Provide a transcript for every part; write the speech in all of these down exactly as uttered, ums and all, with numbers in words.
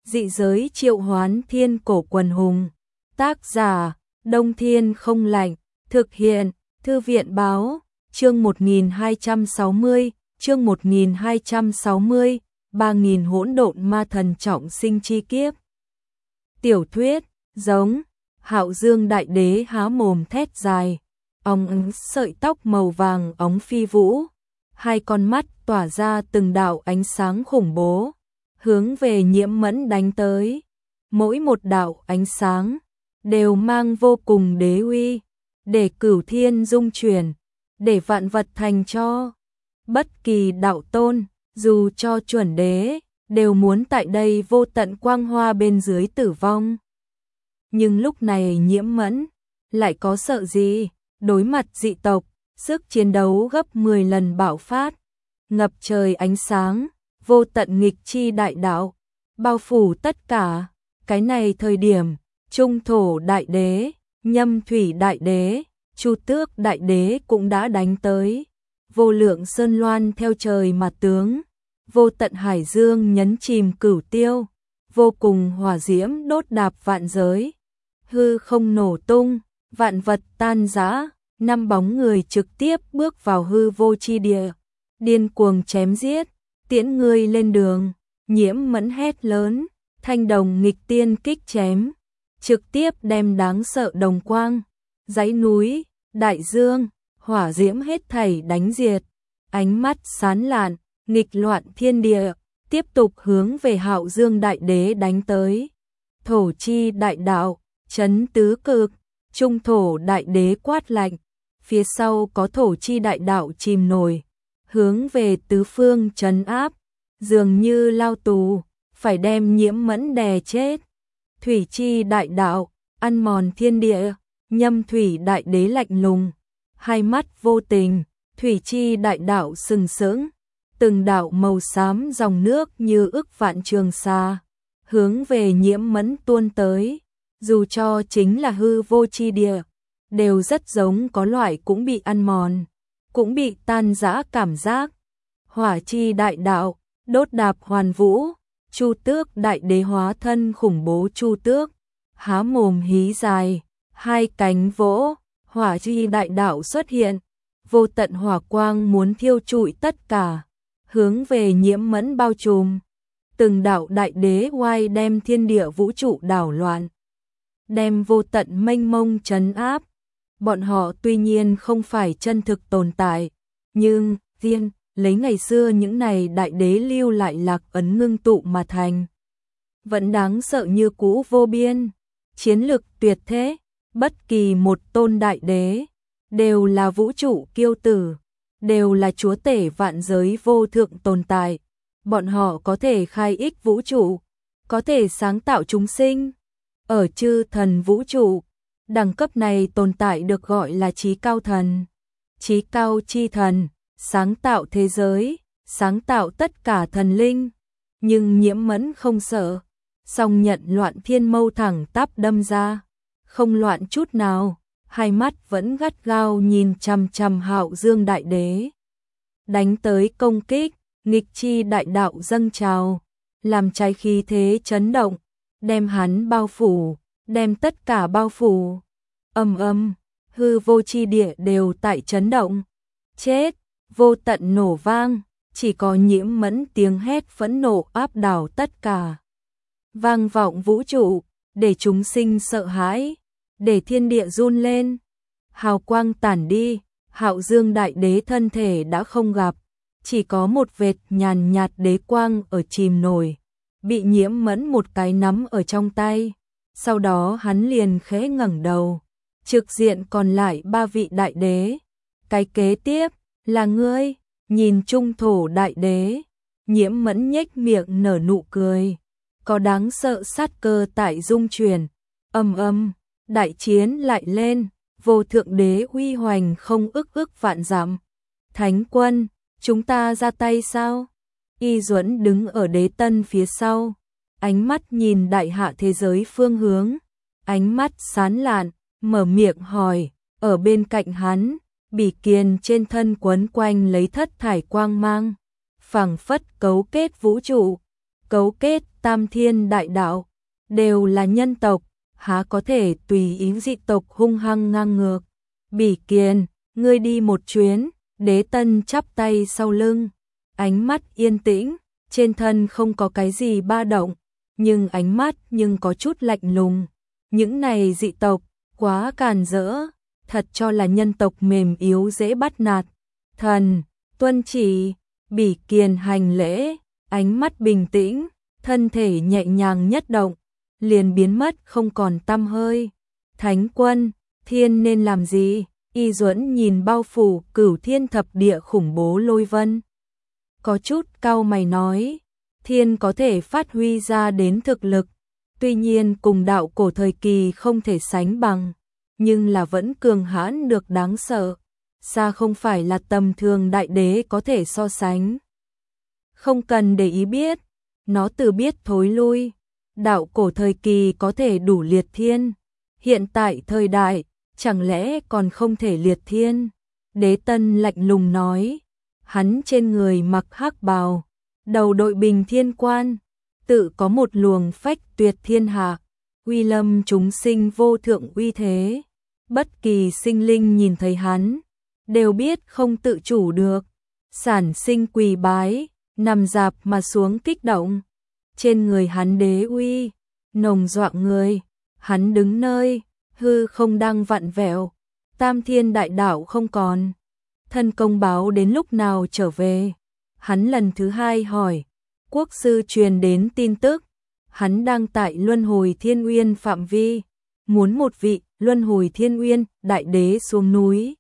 Dị giới triệu hoán thiên cổ quần hùng. Tác giả, Đông Thiên Không Lạnh. Thực hiện, Thư viện Báo. Chương một nghìn hai trăm sáu mươi, chương một nghìn hai trăm sáu mươi, ba nghìn hỗn độn ma thần trọng sinh chi kiếp. Tiểu thuyết, giống, Hạo Dương Đại Đế há mồm thét dài, óng ánh sợi tóc màu vàng óng phi vũ, hai con mắt tỏa ra từng đạo ánh sáng khủng bố, hướng về Nhiễm Mẫn đánh tới. Mỗi một đạo ánh sáng đều mang vô cùng đế uy, để cửu thiên dung chuyển, để vạn vật thành cho. Bất kỳ đạo tôn, dù cho chuẩn đế, đều muốn tại đây vô tận quang hoa bên dưới tử vong. Nhưng lúc này Nhiễm Mẫn lại có sợ gì, đối mặt dị tộc, sức chiến đấu gấp mười lần bạo phát, ngập trời ánh sáng, vô tận nghịch chi đại đạo, bao phủ tất cả. Cái này thời điểm, Trung Thổ Đại Đế, Nhâm Thủy Đại Đế, Chu Tước Đại Đế cũng đã đánh tới. Vô lượng sơn loan theo trời mà tướng, vô tận hải dương nhấn chìm cửu tiêu, vô cùng hỏa diễm đốt đạp vạn giới. Hư không nổ tung, vạn vật tan rã, năm bóng người trực tiếp bước vào hư vô chi địa, điên cuồng chém giết, tiễn ngươi lên đường. Nhiễm Mẫn hét lớn, thanh đồng nghịch tiên kích chém, trực tiếp đem đáng sợ đồng quang, dãy núi, đại dương, hỏa diễm hết thảy đánh diệt. Ánh mắt sán lạn, nghịch loạn thiên địa, tiếp tục hướng về Hạo Dương Đại Đế đánh tới. Thổ chi đại đạo, chấn tứ cực, Trung Thổ Đại Đế quát lạnh, phía sau có thổ chi đại đạo chìm nổi, hướng về tứ phương trấn áp, dường như lao tù, phải đem Nhiễm Mẫn đè chết. Thủy chi đại đạo, ăn mòn thiên địa, Nhâm Thủy Đại Đế lạnh lùng, hai mắt vô tình, thủy chi đại đạo sừng sững, từng đạo màu xám dòng nước như ức vạn trường xa, hướng về Nhiễm Mẫn tuôn tới. Dù cho chính là hư vô chi địa, đều rất giống có loại cũng bị ăn mòn, cũng bị tan rã cảm giác. Hỏa chi đại đạo, đốt đạp hoàn vũ, Chu Tước Đại Đế hóa thân khủng bố Chu Tước, há mồm hí dài, hai cánh vỗ, hỏa chi đại đạo xuất hiện, vô tận hỏa quang muốn thiêu trụi tất cả, hướng về Nhiễm Mẫn bao trùm. Từng đạo đại đế oai đem thiên địa vũ trụ đảo loạn, đem vô tận mênh mông trấn áp. Bọn họ tuy nhiên không phải chân thực tồn tại, nhưng riêng lấy ngày xưa những này đại đế lưu lại lạc ấn ngưng tụ mà thành, vẫn đáng sợ như cũ vô biên, chiến lực tuyệt thế. Bất kỳ một tôn đại đế đều là vũ trụ kiêu tử, đều là chúa tể vạn giới vô thượng tồn tại. Bọn họ có thể khai ích vũ trụ, có thể sáng tạo chúng sinh. Ở chư thần vũ trụ, đẳng cấp này tồn tại được gọi là chí cao thần. Chí cao chi thần, sáng tạo thế giới, sáng tạo tất cả thần linh. Nhưng Nhiễm Mẫn không sợ, song nhận loạn thiên mâu thẳng tắp đâm ra, không loạn chút nào, hai mắt vẫn gắt gao nhìn chằm chằm Hạo Dương Đại Đế. Đánh tới công kích, nghịch chi đại đạo dâng trào, làm trái khí thế chấn động, đem hắn bao phủ, đem tất cả bao phủ. Ầm ầm, hư vô chi địa đều tại chấn động. Chết, vô tận nổ vang, chỉ có Nhiễm Mẫn tiếng hét phẫn nộ áp đảo tất cả. Vang vọng vũ trụ, để chúng sinh sợ hãi, để thiên địa run lên. Hào quang tản đi, Hạo Dương Đại Đế thân thể đã không gặp, chỉ có một vệt nhàn nhạt đế quang ở chìm nổi, bị Nhiễm Mẫn một cái nắm ở trong tay. Sau đó hắn liền khẽ ngẩng đầu, trực diện còn lại ba vị đại đế. Cái kế tiếp là ngươi. Nhìn Trung Thổ Đại Đế, Nhiễm Mẫn nhếch miệng nở nụ cười, có đáng sợ sát cơ tại dung chuyển. Ầm ầm, đại chiến lại lên, vô thượng đế uy hoành không ức ức vạn dặm. Thánh quân, chúng ta ra tay sao? Y Duẫn đứng ở đế tân phía sau, ánh mắt nhìn đại hạ thế giới phương hướng, ánh mắt sán lạn, mở miệng hỏi. Ở bên cạnh hắn, Bỉ Kiền trên thân quấn quanh lấy thất thải quang mang, phảng phất cấu kết vũ trụ, cấu kết tam thiên đại đạo, đều là nhân tộc, há có thể tùy ý dị tộc hung hăng ngang ngược. Bỉ Kiền, ngươi đi một chuyến, Đế Tân chắp tay sau lưng, ánh mắt yên tĩnh, trên thân không có cái gì ba động, nhưng ánh mắt nhưng có chút lạnh lùng. Những này dị tộc, quá càn rỡ, thật cho là nhân tộc mềm yếu dễ bắt nạt. Thần, tuân chỉ, Bỉ Kiền hành lễ, ánh mắt bình tĩnh, thân thể nhẹ nhàng nhất động, liền biến mất không còn tăm hơi. Thánh quân, thiên nên làm gì? Y Duẫn nhìn bao phủ cửu thiên thập địa khủng bố lôi vân. Có chút cau mày nói, thiên có thể phát huy ra đến thực lực, tuy nhiên cùng đạo cổ thời kỳ không thể sánh bằng, nhưng là vẫn cường hãn được đáng sợ, xa không phải là tầm thường đại đế có thể so sánh. Không cần để ý biết, nó từ biết thối lui, đạo cổ thời kỳ có thể đủ liệt thiên, hiện tại thời đại, chẳng lẽ còn không thể liệt thiên? Đế Tân lạnh lùng nói, hắn trên người mặc hắc bào, đầu đội bình thiên quan, tự có một luồng phách tuyệt thiên hạ, uy lâm chúng sinh vô thượng uy thế. Bất kỳ sinh linh nhìn thấy hắn, đều biết không tự chủ được, sản sinh quỳ bái, nằm dạp mà xuống kích động. Trên người hắn đế uy, nồng doạng người, hắn đứng nơi, hư không đang vặn vẹo, tam thiên đại đạo không còn. Thân công báo đến lúc nào trở về? Hắn lần thứ hai hỏi, quốc sư truyền đến tin tức, hắn đang tại Luân Hồi Thiên Uyên phạm vi, muốn một vị Luân Hồi Thiên Uyên đại đế xuống núi.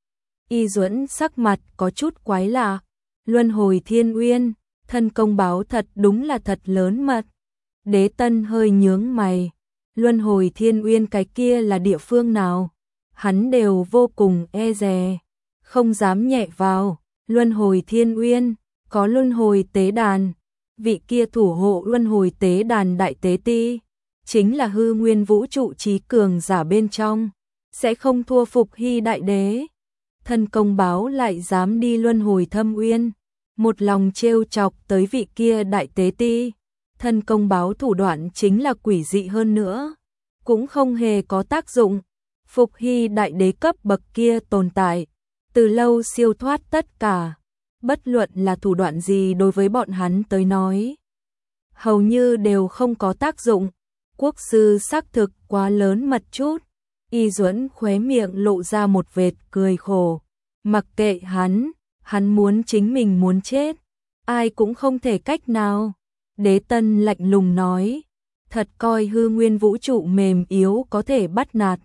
Y Duẫn sắc mặt có chút quái lạ, Luân Hồi Thiên Uyên, thân công báo thật đúng là thật lớn mật. Đế Tân hơi nhướng mày, Luân Hồi Thiên Uyên cái kia là địa phương nào? Hắn đều vô cùng e dè, không dám nhẹ vào. Luân Hồi Thiên Uyên, có Luân Hồi Tế Đàn, vị kia thủ hộ Luân Hồi Tế Đàn đại tế ti, chính là hư nguyên vũ trụ trí cường giả bên trong, sẽ không thua Phục Hy đại đế. Thân công báo lại dám đi Luân Hồi Thâm Uyên, một lòng trêu chọc tới vị kia đại tế ti. Thân công báo thủ đoạn chính là quỷ dị hơn nữa, cũng không hề có tác dụng. Phục Hy đại đế cấp bậc kia tồn tại, từ lâu siêu thoát tất cả, bất luận là thủ đoạn gì đối với bọn hắn tới nói, hầu như đều không có tác dụng. Quốc sư xác thực quá lớn mật chút. Y Duẫn khóe miệng lộ ra một vệt cười khổ, mặc kệ hắn, hắn muốn chính mình muốn chết, ai cũng không thể cách nào. Đế Tân lạnh lùng nói, thật coi hư nguyên vũ trụ mềm yếu có thể bắt nạt.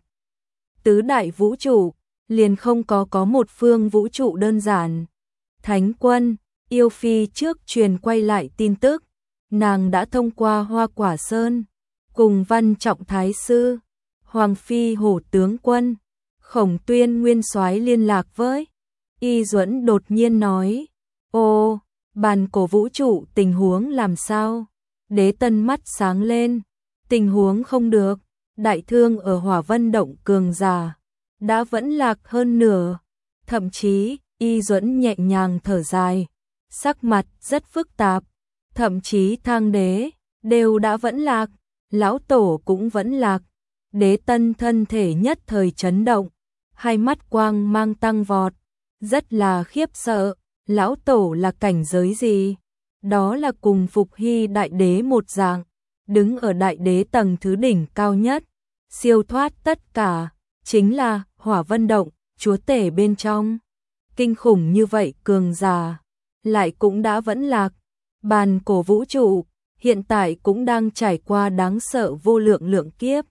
Tứ đại vũ trụ, liền không có có một phương vũ trụ đơn giản. Thánh quân, yêu phi trước truyền quay lại tin tức, nàng đã thông qua Hoa Quả Sơn, cùng Văn Trọng Thái Sư, Hoàng Phi Hổ Tướng Quân, Khổng Tuyên Nguyên Soái liên lạc với. Y Duẫn đột nhiên nói, ô, bàn cổ vũ trụ tình huống làm sao? Đế Tân mắt sáng lên, tình huống không được, đại thương ở Hỏa Vân Động cường giả, đã vẫn lạc hơn nửa, thậm chí, Y Duẫn nhẹ nhàng thở dài, sắc mặt rất phức tạp, thậm chí thang đế, đều đã vẫn lạc, lão tổ cũng vẫn lạc. Đế Tân thân thể nhất thời chấn động, hai mắt quang mang tăng vọt, rất là khiếp sợ. Lão tổ là cảnh giới gì? Đó là cùng Phục Hy đại đế một dạng, đứng ở đại đế tầng thứ đỉnh cao nhất, siêu thoát tất cả, chính là Hỏa Vân Động, chúa tể bên trong. Kinh khủng như vậy cường giả, lại cũng đã vẫn lạc. Bàn cổ vũ trụ, hiện tại cũng đang trải qua đáng sợ vô lượng lượng kiếp.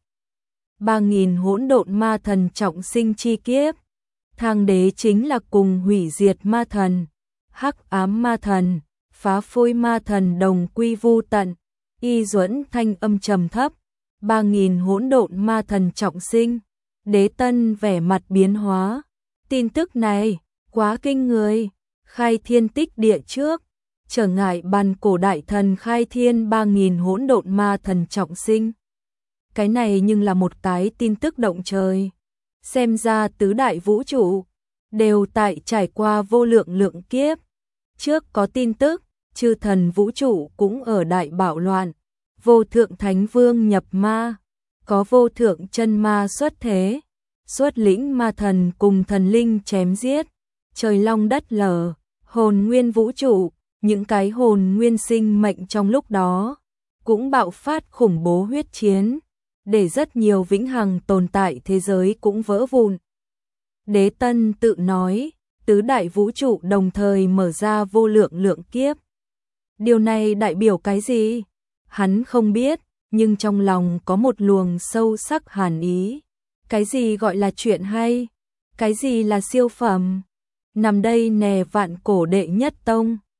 Ba nghìn hỗn độn ma thần trọng sinh chi kiếp. Thang đế chính là cùng hủy diệt ma thần, hắc ám ma thần, phá phôi ma thần đồng quy vu tận. Y Duẫn thanh âm trầm thấp, ba nghìn hỗn độn ma thần trọng sinh. Đế Tân vẻ mặt biến hóa, tin tức này quá kinh người, khai thiên tích địa trước, trở ngại bàn cổ đại thần khai thiên ba nghìn hỗn độn ma thần trọng sinh. Cái này nhưng là một cái tin tức động trời, xem ra tứ đại vũ trụ đều tại trải qua vô lượng lượng kiếp. Trước có tin tức, chư thần vũ trụ cũng ở đại bạo loạn, vô thượng thánh vương nhập ma, có vô thượng chân ma xuất thế, xuất lĩnh ma thần cùng thần linh chém giết, trời long đất lở, hồn nguyên vũ trụ, những cái hồn nguyên sinh mệnh trong lúc đó cũng bạo phát khủng bố huyết chiến, để rất nhiều vĩnh hằng tồn tại thế giới cũng vỡ vụn. Đế Tân tự nói, tứ đại vũ trụ đồng thời mở ra vô lượng lượng kiếp. Điều này đại biểu cái gì? Hắn không biết, nhưng trong lòng có một luồng sâu sắc hàn ý. Cái gì gọi là chuyện hay? Cái gì là siêu phẩm? Nằm đây nè vạn cổ đệ nhất tông,